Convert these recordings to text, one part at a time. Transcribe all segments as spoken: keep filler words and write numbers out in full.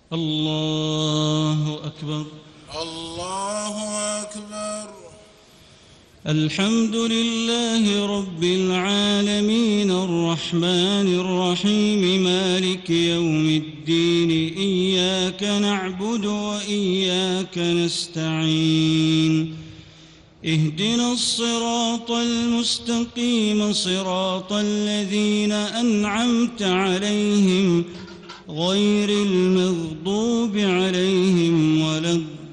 الله أكبر. الله أكبر. الحمد لله رب العالمين الرحمن الرحيم مالك يوم الدين إياك نعبد وإياك نستعين اهدنا الصراط المستقيم صراط الذين أنعمت عليهم غير المغضوب عليهم ولا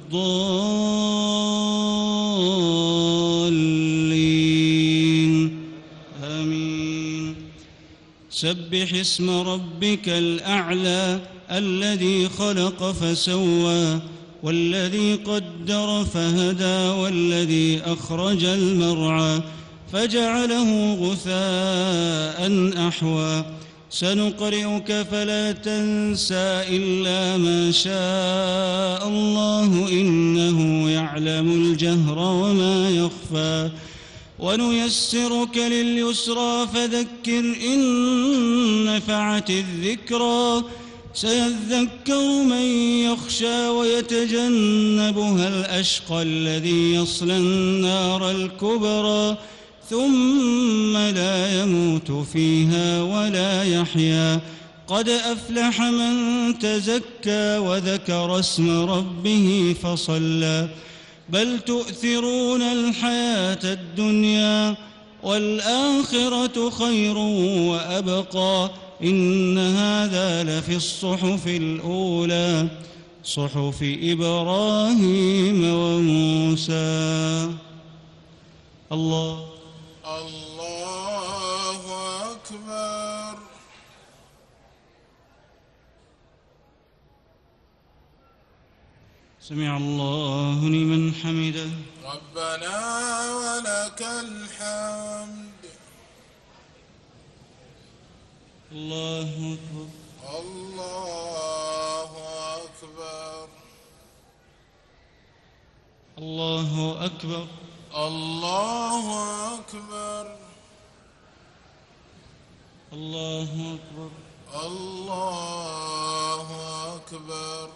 الضالين آمين. سبح اسم ربك الأعلى الذي خلق فسوى والذي قدر فهدى والذي أخرج المرعى فجعله غثاء أحوى سنقرئك فلا تنسى إلا ما شاء الله إنه يعلم الجهر وما يخفى ونيسرك لليسرى فذكر إن نفعت الذكرى سيذكر من يخشى ويتجنبها الأشقى الذي يصلى النار الكبرى ثم لا يموت فيها ولا يحيا قد أفلح من تزكى وذكر اسم ربه فصلى بل تؤثرون الحياة الدنيا والآخرة خير وأبقى إن هذا لفي الصحف الأولى صحف إبراهيم وموسى. الله الله أكبر. سمع الله لمن حمده. ربنا ولك الحمد. الله أكبر. الله أكبر. الله أكبر. الله أكبر. الله أكبر. الله أكبر.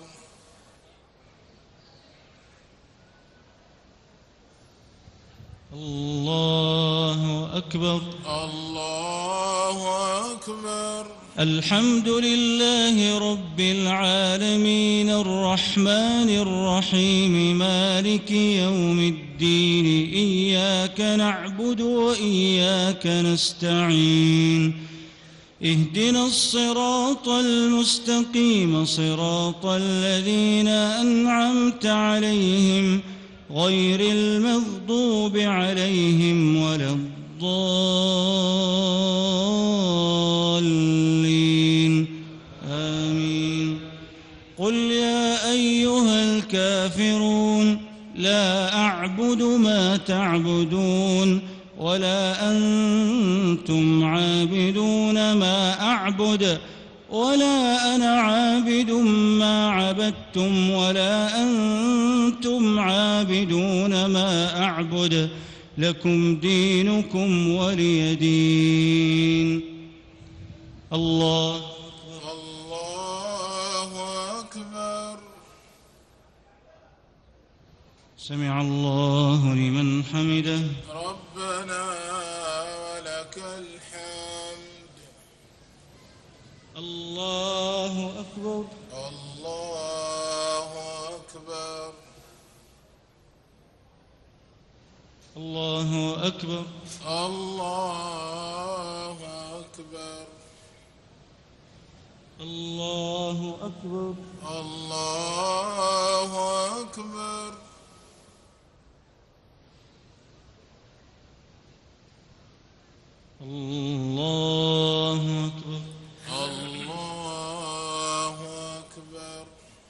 الله أكبر. الله أكبر. الحمد لله رب العالمين الرحمن الرحيم مالك يوم الدين إياك نعبد وإياك نستعين اهدنا الصراط المستقيم صراط الذين أنعمت عليهم غير المغضوب عليهم ولا الضالين آمين. قل يا أيها الكافرون لا أعبد ما تعبدون ولا أنتم عابدون ما أعبد ولا أنا عابد ما عبدتم ولا أنتم عابدون ما أعبد لكم دينكم ولي دين. الله الله أكبر. سمع الله لمن حمده. ربنا ولك الحمد. الله أكبر. الله أكبر. الله أكبر. الله أكبر. الله أكبر. الله أكبر. الله أكبر. الله أكبر.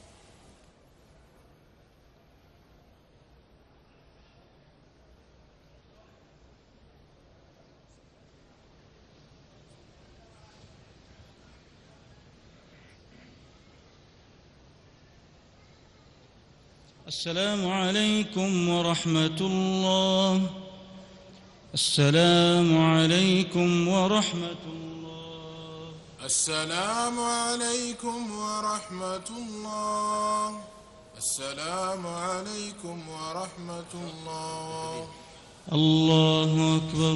السلام عليكم ورحمة الله. السلام عليكم ورحمة الله. السلام عليكم ورحمة الله. السلام عليكم ورحمة الله. الله أكبر.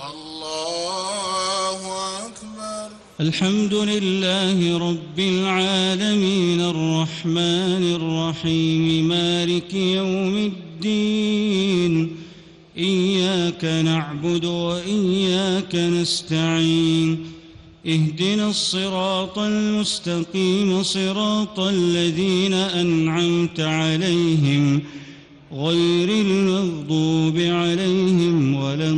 الله أكبر. الحمد لله رب العالمين الرحمن الرحيم مالك يوم الدين إياك نعبد وإياك نستعين اهدنا الصراط المستقيم صراط الذين أنعمت عليهم غير المغضوب عليهم ولا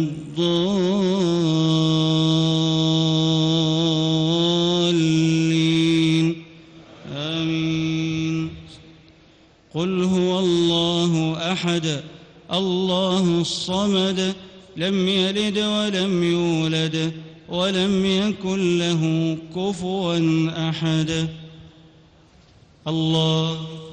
الضالين آمين. قل هو الله أحد الله الصمد لم يلد ولم يولد ولم يكن له كفوا أحد. الله